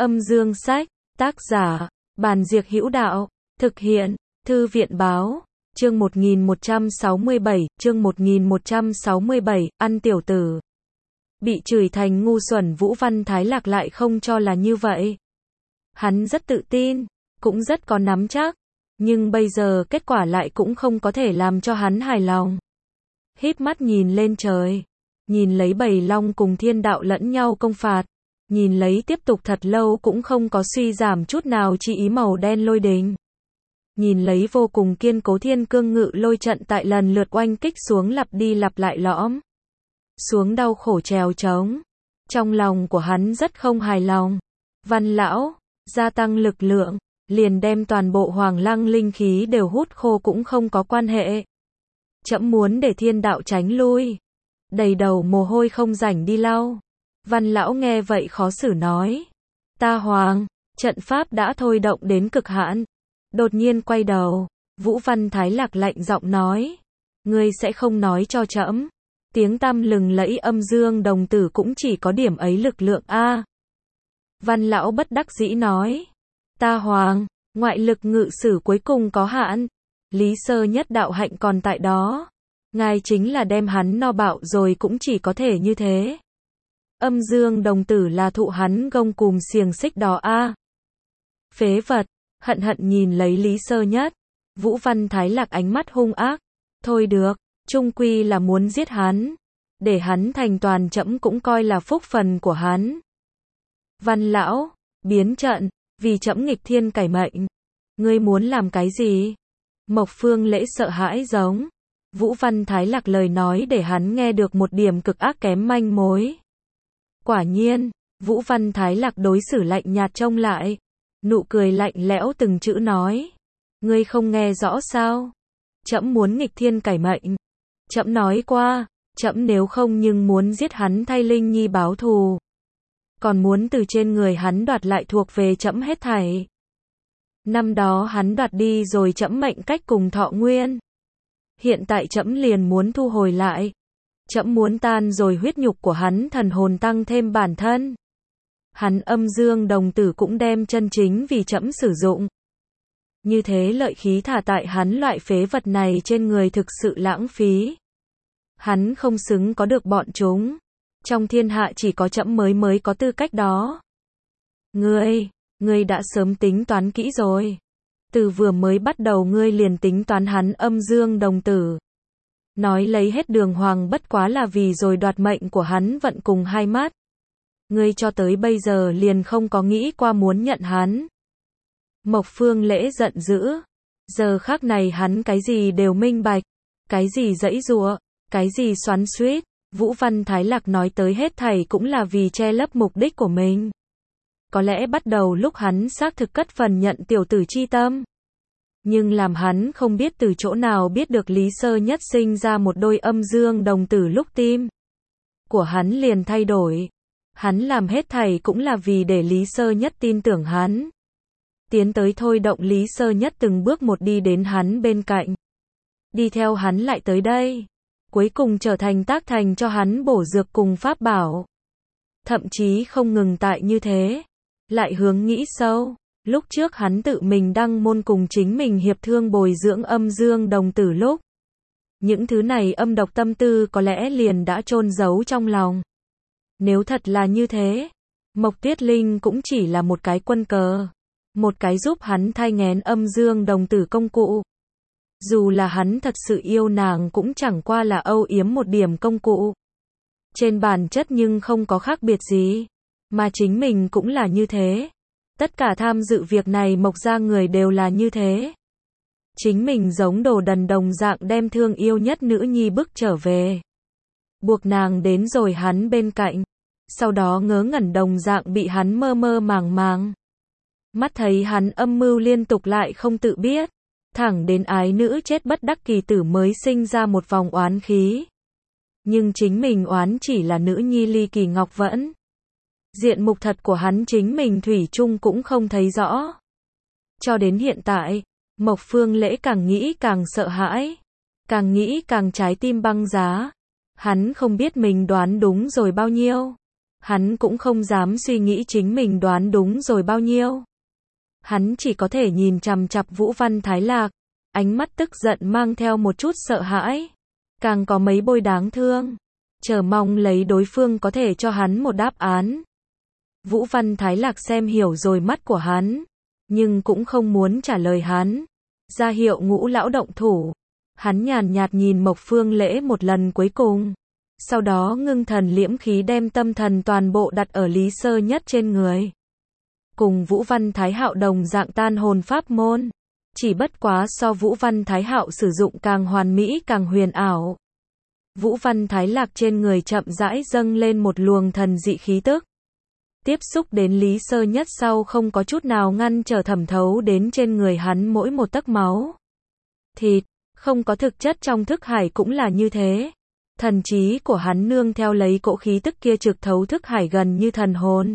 Âm dương sách, tác giả, Bàn Diệc Hữu Đạo, thực hiện, Thư viện báo, chương 1167, ăn tiểu tử. Bị chửi thành ngu xuẩn, Vũ Văn Thái Lạc lại không cho là như vậy. Hắn rất tự tin, cũng rất có nắm chắc, nhưng bây giờ kết quả lại cũng không có thể làm cho hắn hài lòng. Híp mắt nhìn lên trời, nhìn lấy bầy long cùng thiên đạo lẫn nhau công phạt, nhìn lấy tiếp tục thật lâu cũng không có suy giảm chút nào chi ý màu đen lôi đình. Nhìn lấy vô cùng kiên cố thiên cương ngự lôi trận tại lần lượt oanh kích xuống lặp đi lặp lại lõm xuống đau khổ trèo trống. Trong lòng của hắn rất không hài lòng. Văn lão, gia tăng lực lượng, liền đem toàn bộ hoàng lăng linh khí đều hút khô cũng không có quan hệ. Trẫm muốn để thiên đạo tránh lui. Đầy đầu mồ hôi không rảnh đi lau. Văn lão nghe vậy khó xử nói. Ta hoàng, trận pháp đã thôi động đến cực hạn. Đột nhiên quay đầu, Vũ Văn Thái Lạc lạnh giọng nói. Ngươi sẽ không nói cho trẫm, tiếng tăm lừng lẫy âm dương đồng tử cũng chỉ có điểm ấy lực lượng a. Văn lão bất đắc dĩ nói. Ta hoàng, ngoại lực ngự sử cuối cùng có hạn. Lý Sơ Nhất đạo hạnh còn tại đó. Ngài chính là đem hắn no bạo rồi cũng chỉ có thể như thế. Âm dương đồng tử là thụ hắn gông cùm xiềng xích đó a. Phế vật, hận hận nhìn lấy Lý Sơ Nhất. Vũ Văn Thái Lạc ánh mắt hung ác. Thôi được, chung quy là muốn giết hắn. Để hắn thành toàn trẫm cũng coi là phúc phần của hắn. Văn lão, biến trận, vì trẫm nghịch thiên cải mệnh. Ngươi muốn làm cái gì? Mộc Phương Lễ sợ hãi giống. Vũ Văn Thái Lạc lời nói để hắn nghe được một điểm cực ác kém manh mối. Quả nhiên, Vũ Văn Thái Lạc đối xử lạnh nhạt trông lại. Nụ cười lạnh lẽo từng chữ nói. Ngươi không nghe rõ sao? Trẫm muốn nghịch thiên cải mệnh. Trẫm nói qua, trẫm nếu không nhưng muốn giết hắn thay Linh Nhi báo thù. Còn muốn từ trên người hắn đoạt lại thuộc về trẫm hết thảy. Năm đó hắn đoạt đi rồi trẫm mệnh cách cùng thọ nguyên. Hiện tại trẫm liền muốn thu hồi lại. Trẫm muốn tan rồi huyết nhục của hắn thần hồn tăng thêm bản thân. Hắn âm dương đồng tử cũng đem chân chính vì trẫm sử dụng. Như thế lợi khí thả tại hắn loại phế vật này trên người thực sự lãng phí. Hắn không xứng có được bọn chúng. Trong thiên hạ chỉ có trẫm mới có tư cách đó. Ngươi đã sớm tính toán kỹ rồi. Từ vừa mới bắt đầu ngươi liền tính toán hắn âm dương đồng tử. Nói lấy hết đường hoàng bất quá là vì rồi đoạt mệnh của hắn vận cùng hai mắt. Ngươi cho tới bây giờ liền không có nghĩ qua muốn nhận hắn. Mộc Phương Lễ giận dữ. Giờ khắc này hắn cái gì đều minh bạch. Cái gì giãy giụa, cái gì xoắn xuýt. Vũ Văn Thái Lạc nói tới hết thảy cũng là vì che lấp mục đích của mình. Có lẽ bắt đầu lúc hắn xác thực cất phần nhận tiểu tử chi tâm. Nhưng làm hắn không biết từ chỗ nào biết được Lý Sơ Nhất sinh ra một đôi âm dương đồng tử lúc tim của hắn liền thay đổi. Hắn làm hết thảy cũng là vì để Lý Sơ Nhất tin tưởng hắn. Tiến tới thôi động Lý Sơ Nhất từng bước một đi đến hắn bên cạnh. Đi theo hắn lại tới đây. Cuối cùng trở thành tác thành cho hắn bổ dược cùng pháp bảo. Thậm chí không ngừng tại như thế. Lại hướng nghĩ sâu. Lúc trước hắn tự mình đăng môn cùng chính mình hiệp thương bồi dưỡng âm dương đồng tử lúc. Những thứ này âm độc tâm tư có lẽ liền đã chôn giấu trong lòng. Nếu thật là như thế, Mộc Tuyết Linh cũng chỉ là một cái quân cờ. Một cái giúp hắn thai nghén âm dương đồng tử công cụ. Dù là hắn thật sự yêu nàng cũng chẳng qua là âu yếm một điểm công cụ. Trên bản chất nhưng không có khác biệt gì. Mà chính mình cũng là như thế. Tất cả tham dự việc này Mộc gia người đều là như thế. Chính mình giống đồ đần đồng dạng đem thương yêu nhất nữ nhi bức trở về. Buộc nàng đến rồi hắn bên cạnh. Sau đó ngớ ngẩn đồng dạng bị hắn mơ mơ màng màng. Mắt thấy hắn âm mưu liên tục lại không tự biết. Thẳng đến ái nữ chết bất đắc kỳ tử mới sinh ra một vòng oán khí. Nhưng chính mình oán chỉ là nữ nhi Ly Kỳ Ngọc Vẫn. Diện mục thật của hắn chính mình thủy chung cũng không thấy rõ. Cho đến hiện tại, Mộc Phương Lễ càng nghĩ càng sợ hãi. Càng nghĩ càng trái tim băng giá. Hắn không biết mình đoán đúng rồi bao nhiêu. Hắn cũng không dám suy nghĩ chính mình đoán đúng rồi bao nhiêu. Hắn chỉ có thể nhìn chằm chằm Vũ Văn Thái Lạc, ánh mắt tức giận mang theo một chút sợ hãi, càng có mấy bôi đáng thương, chờ mong lấy đối phương có thể cho hắn một đáp án. Vũ Văn Thái Lạc xem hiểu rồi mắt của hắn, nhưng cũng không muốn trả lời hắn, ra hiệu Ngũ lão động thủ. Hắn nhàn nhạt nhìn Mộc Phương Lễ một lần cuối cùng, sau đó ngưng thần liễm khí đem tâm thần toàn bộ đặt ở Lý Sơ Nhất trên người. Cùng Vũ Văn Thái Hạo đồng dạng tan hồn pháp môn, chỉ bất quá so Vũ Văn Thái Hạo sử dụng càng hoàn mỹ càng huyền ảo. Vũ Văn Thái Lạc trên người chậm rãi dâng lên một luồng thần dị khí tức. Tiếp xúc đến Lý Sơ Nhất sau không có chút nào ngăn trở thẩm thấu đến trên người hắn mỗi một tấc máu thịt, không có thực chất trong thức hải cũng là như thế. Thần trí của hắn nương theo lấy cỗ khí tức kia trực thấu thức hải gần như thần hồn.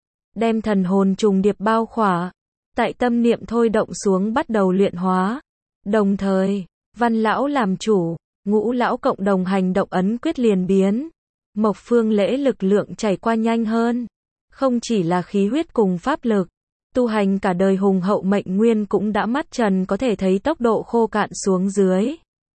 Đem thần hồn trùng điệp bao khỏa, tại tâm niệm thôi động xuống bắt đầu luyện hóa. Đồng thời, Văn lão làm chủ, Ngũ lão cộng đồng hành động ấn quyết liền biến. Mộc Phương Lễ lực lượng chảy qua nhanh hơn. Không chỉ là khí huyết cùng pháp lực, tu hành cả đời hùng hậu mệnh nguyên cũng đã mắt trần có thể thấy tốc độ khô cạn xuống dưới.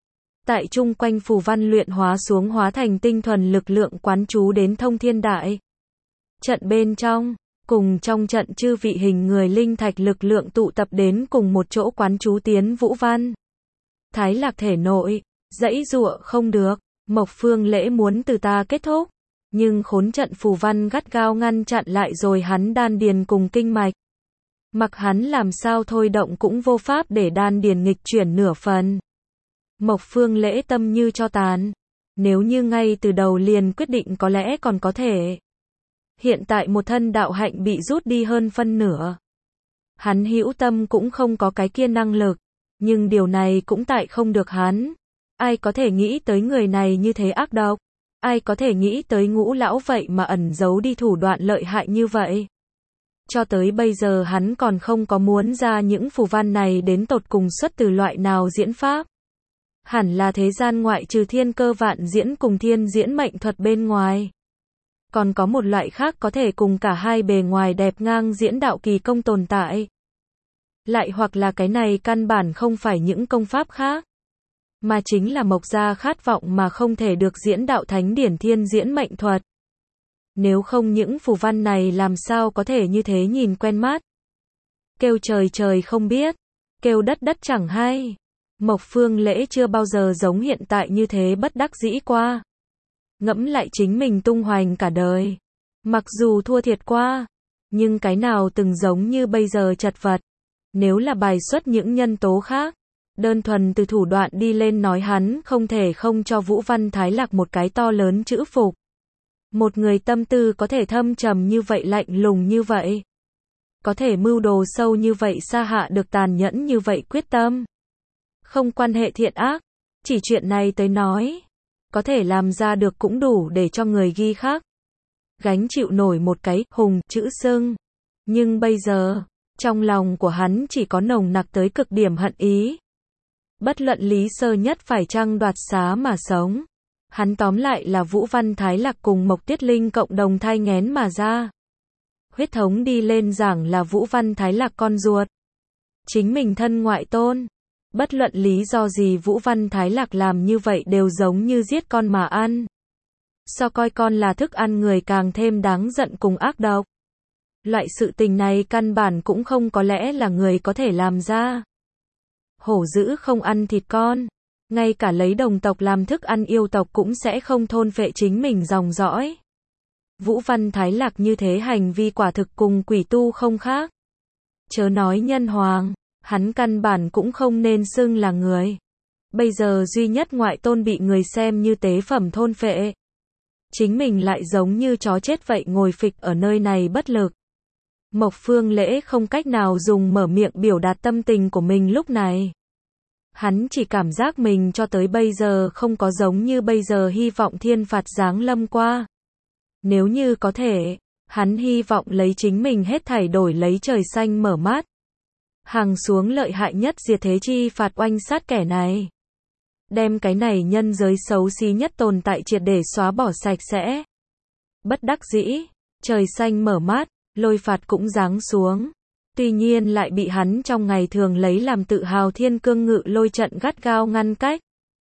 Tại chung quanh phù văn luyện hóa xuống hóa thành tinh thuần lực lượng quán chú đến thông thiên đại trận bên trong, cùng trong trận chư vị hình người linh thạch lực lượng tụ tập đến cùng một chỗ quán chú tiến Vũ Văn Thái Lạc thể nội, giãy giụa không được, Mộc Phương Lễ muốn từ ta kết thúc, nhưng khốn trận phù văn gắt gao ngăn chặn lại rồi hắn đan điền cùng kinh mạch. Mặc hắn làm sao thôi động cũng vô pháp để đan điền nghịch chuyển nửa phần. Mộc Phương Lễ tâm như tro tàn. Nếu như ngay từ đầu liền quyết định có lẽ còn có thể. Hiện tại một thân đạo hạnh bị rút đi hơn phân nửa. Hắn hữu tâm cũng không có cái kia năng lực. Nhưng điều này cũng tại không được hắn. Ai có thể nghĩ tới người này như thế ác độc? Ai có thể nghĩ tới Ngũ lão vậy mà ẩn giấu đi thủ đoạn lợi hại như vậy? Cho tới bây giờ hắn còn không có muốn ra những phù văn này đến tột cùng xuất từ loại nào diễn pháp. Hẳn là thế gian ngoại trừ thiên cơ vạn diễn cùng thiên diễn mệnh thuật bên ngoài. Còn có một loại khác có thể cùng cả hai bề ngoài đẹp ngang diễn đạo kỳ công tồn tại. Lại hoặc là cái này căn bản không phải những công pháp khác, mà chính là Mộc gia khát vọng mà không thể được diễn đạo thánh điển thiên diễn mệnh thuật. Nếu không những phù văn này làm sao có thể như thế nhìn quen mắt. Kêu trời trời không biết, kêu đất đất chẳng hay. Mộc Phương Lễ chưa bao giờ giống hiện tại như thế bất đắc dĩ qua. Ngẫm lại chính mình tung hoành cả đời. Mặc dù thua thiệt qua, nhưng cái nào từng giống như bây giờ chật vật. Nếu là bài xuất những nhân tố khác, đơn thuần từ thủ đoạn đi lên nói hắn không thể không cho Vũ Văn Thái Lạc một cái to lớn chữ phục. Một người tâm tư có thể thâm trầm như vậy lạnh lùng như vậy. Có thể mưu đồ sâu như vậy xa hạ được tàn nhẫn như vậy quyết tâm. Không quan hệ thiện ác, chỉ chuyện này tới nói. Có thể làm ra được cũng đủ để cho người ghi khắc. Gánh chịu nổi một cái hùng chữ xưng. Nhưng bây giờ, trong lòng của hắn chỉ có nồng nặc tới cực điểm hận ý. Bất luận Lý Sơ Nhất phải chăng đoạt xá mà sống. Hắn tóm lại là Vũ Văn Thái Lạc cùng Mộc Tiết Linh cộng đồng thai nghén mà ra. Huyết thống đi lên giảng là Vũ Văn Thái Lạc con ruột. Chính mình thân ngoại tôn. Bất luận lý do gì Vũ Văn Thái Lạc làm như vậy đều giống như giết con mà ăn. So coi con là thức ăn người càng thêm đáng giận cùng ác độc. Loại sự tình này căn bản cũng không có lẽ là người có thể làm ra. Hổ dữ không ăn thịt con. Ngay cả lấy đồng tộc làm thức ăn yêu tộc cũng sẽ không thôn phệ chính mình dòng dõi. Vũ Văn Thái Lạc như thế hành vi quả thực cùng quỷ tu không khác. Chớ nói nhân hoàng, hắn căn bản cũng không nên xưng là người. Bây giờ duy nhất ngoại tôn bị người xem như tế phẩm thôn phệ. Chính mình lại giống như chó chết vậy ngồi phịch ở nơi này bất lực. Mộc Phương Lễ không cách nào dùng mở miệng biểu đạt tâm tình của mình lúc này. Hắn chỉ cảm giác mình cho tới bây giờ không có giống như bây giờ hy vọng thiên phạt giáng lâm qua. Nếu như có thể, hắn hy vọng lấy chính mình hết thảy đổi lấy trời xanh mở mắt. Hằng xuống lợi hại nhất diệt thế chi phạt oanh sát kẻ này. Đem cái này nhân giới xấu xí nhất tồn tại triệt để xóa bỏ sạch sẽ. Bất đắc dĩ, trời xanh mở mát, lôi phạt cũng giáng xuống. Tuy nhiên lại bị hắn trong ngày thường lấy làm tự hào Thiên Cương Ngự Lôi trận gắt gao ngăn cách.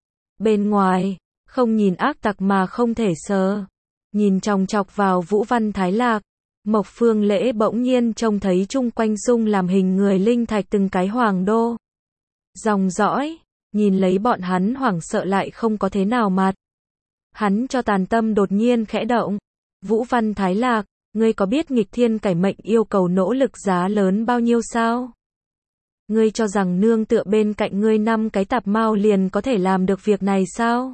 Bên ngoài, không nhìn ác tặc mà không thể sờ. Nhìn chòng chọc vào Vũ Văn Thái Lạc, Mộc Phương Lễ bỗng nhiên trông thấy chung quanh dung làm hình người linh thạch từng cái hoàng đô. Dòng dõi, nhìn lấy bọn hắn hoảng sợ lại không có thế nào mặt. Hắn cho tàn tâm đột nhiên khẽ động. Vũ Văn Thái Lạc, ngươi có biết nghịch thiên cải mệnh yêu cầu nỗ lực giá lớn bao nhiêu sao? Ngươi cho rằng nương tựa bên cạnh ngươi 5 cái tạp mao liền có thể làm được việc này sao?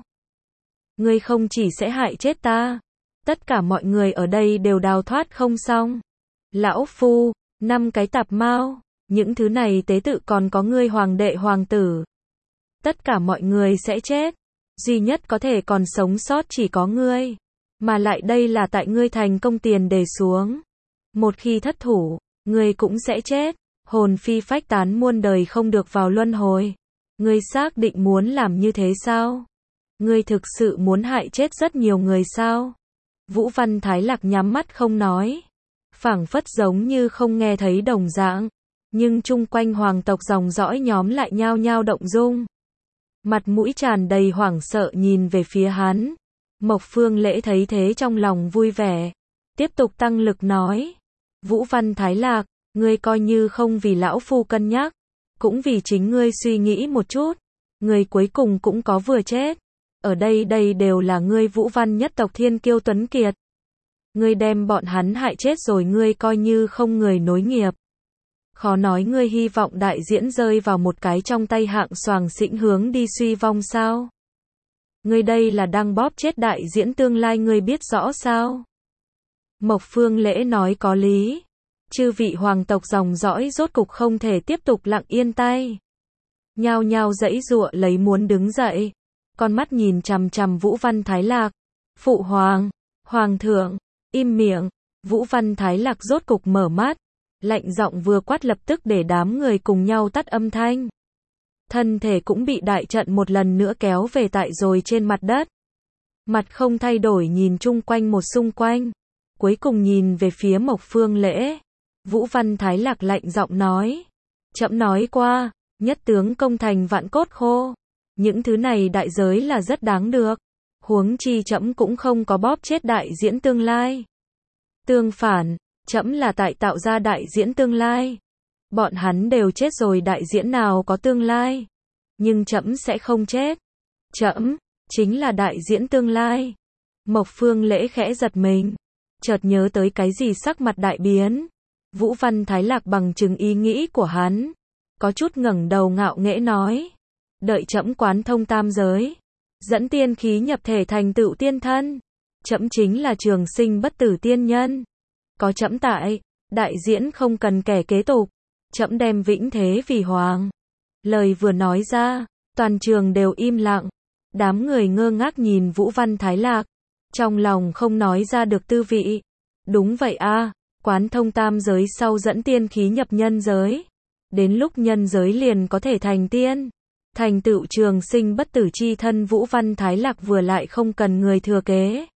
Ngươi không chỉ sẽ hại chết ta, tất cả mọi người ở đây đều đào thoát không xong. Lão phu, 5 cái tạp mao, những thứ này tế tự còn có ngươi hoàng đệ hoàng tử. Tất cả mọi người sẽ chết, duy nhất có thể còn sống sót chỉ có ngươi. Mà lại đây là tại ngươi thành công tiền đề xuống. Một khi thất thủ, ngươi cũng sẽ chết, hồn phi phách tán muôn đời không được vào luân hồi. Ngươi xác định muốn làm như thế sao? Ngươi thực sự muốn hại chết rất nhiều người sao? Vũ Văn Thái Lạc nhắm mắt không nói, phảng phất giống như không nghe thấy đồng dạng, nhưng chung quanh hoàng tộc dòng dõi nhóm lại nhao nhao động dung. Mặt mũi tràn đầy hoảng sợ nhìn về phía hắn. Mộc Phương Lễ thấy thế trong lòng vui vẻ, tiếp tục tăng lực nói, Vũ Văn Thái Lạc, ngươi coi như không vì lão phu cân nhắc, cũng vì chính ngươi suy nghĩ một chút, ngươi cuối cùng cũng có vừa chết. Ở đây đều là ngươi Vũ Văn nhất tộc thiên kiêu tuấn kiệt. Ngươi đem bọn hắn hại chết rồi ngươi coi như không người nối nghiệp. Khó nói ngươi hy vọng đại diễn rơi vào một cái trong tay hạng xoàng xĩnh hướng đi suy vong sao? Ngươi đây là đang bóp chết đại diễn tương lai ngươi biết rõ sao? Mộc Phương Lễ nói có lý. Chư vị hoàng tộc dòng dõi rốt cục không thể tiếp tục lặng yên tay. Nhao nhao giãy giụa lấy muốn đứng dậy. Con mắt nhìn chằm chằm Vũ Văn Thái Lạc. Phụ hoàng, hoàng thượng, im miệng. Vũ Văn Thái Lạc rốt cục mở mắt. Lạnh giọng vừa quát lập tức để đám người cùng nhau tắt âm thanh. Thân thể cũng bị đại trận một lần nữa kéo về tại rồi trên mặt đất. Mặt không thay đổi nhìn chung quanh một xung quanh. Cuối cùng nhìn về phía Mộc Phương Lễ. Vũ Văn Thái Lạc lạnh giọng nói. Trẫm nói qua, nhất tướng công thành vạn cốt khô. Những thứ này đại giới là rất đáng được. Huống chi trẫm cũng không có bóp chết đại diễn tương lai. Tương phản, trẫm là tại tạo ra đại diễn tương lai. Bọn hắn đều chết rồi đại diễn nào có tương lai. Nhưng trẫm sẽ không chết. Trẫm chính là đại diễn tương lai. Mộc Phương Lễ khẽ giật mình, chợt nhớ tới cái gì sắc mặt đại biến. Vũ Văn Thái Lạc bằng chứng ý nghĩ của hắn, có chút ngẩng đầu ngạo nghễ nói, đợi trẫm quán thông tam giới, dẫn tiên khí nhập thể thành tựu tiên thân, trẫm chính là trường sinh bất tử tiên nhân. Có trẫm tại, đại diễn không cần kẻ kế tục, trẫm đem vĩnh thế vì hoàng. Lời vừa nói ra, toàn trường đều im lặng, đám người ngơ ngác nhìn Vũ Văn Thái Lạc, trong lòng không nói ra được tư vị. Đúng vậy a, quán thông tam giới sau dẫn tiên khí nhập nhân giới, đến lúc nhân giới liền có thể thành tiên, thành tựu trường sinh bất tử chi thân. Vũ Văn Thái Lạc vừa lại không cần người thừa kế.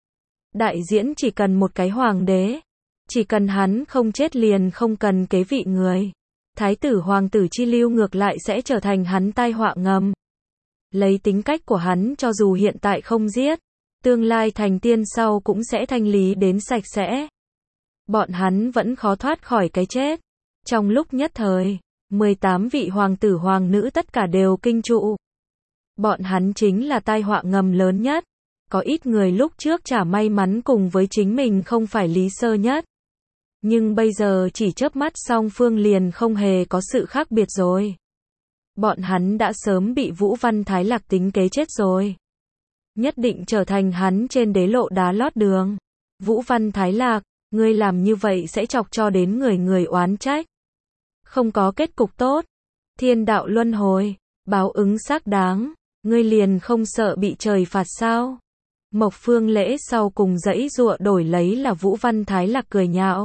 Đại diễn chỉ cần một cái hoàng đế, chỉ cần hắn không chết liền không cần kế vị người. Thái tử hoàng tử chi lưu ngược lại sẽ trở thành hắn tai họa ngầm. Lấy tính cách của hắn cho dù hiện tại không giết, tương lai thành tiên sau cũng sẽ thanh lý đến sạch sẽ. Bọn hắn vẫn khó thoát khỏi cái chết. Trong lúc nhất thời, 18 vị hoàng tử hoàng nữ tất cả đều kinh trụ. Bọn hắn chính là tai họa ngầm lớn nhất. Có ít người lúc trước chả may mắn cùng với chính mình không phải lý sơ nhất. Nhưng bây giờ chỉ chớp mắt song phương liền không hề có sự khác biệt rồi. Bọn hắn đã sớm bị Vũ Văn Thái Lạc tính kế chết rồi. Nhất định trở thành hắn trên đế lộ đá lót đường. Vũ Văn Thái Lạc, ngươi làm như vậy sẽ chọc cho đến người oán trách. Không có kết cục tốt. Thiên đạo luân hồi, báo ứng xác đáng, ngươi liền không sợ bị trời phạt sao? Mộc Phương Lễ sau cùng giãy giụa đổi lấy là Vũ Văn Thái Lạc cười nhạo.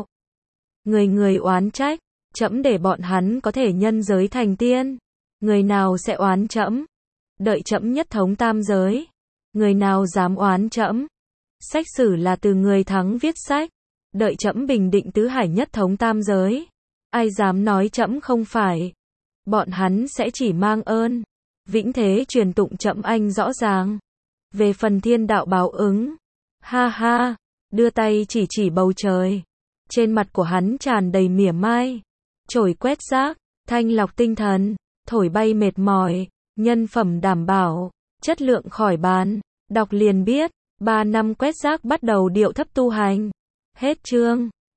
Người oán trách, trẫm để bọn hắn có thể nhân giới thành tiên. Người nào sẽ oán trẫm? Đợi trẫm nhất thống tam giới, người nào dám oán trẫm? Sách sử là từ người thắng viết sách. Đợi trẫm bình định tứ hải nhất thống tam giới. Ai dám nói trẫm không phải. Bọn hắn sẽ chỉ mang ơn. Vĩnh thế truyền tụng trẫm anh rõ ràng. Về phần thiên đạo báo ứng. Ha ha, đưa tay chỉ bầu trời. Trên mặt của hắn tràn đầy mỉa mai. Chổi quét rác, thanh lọc tinh thần, thổi bay mệt mỏi, nhân phẩm đảm bảo, chất lượng khỏi bàn. Đọc liền biết, 3 năm quét rác bắt đầu điệu thấp tu hành. Hết chương.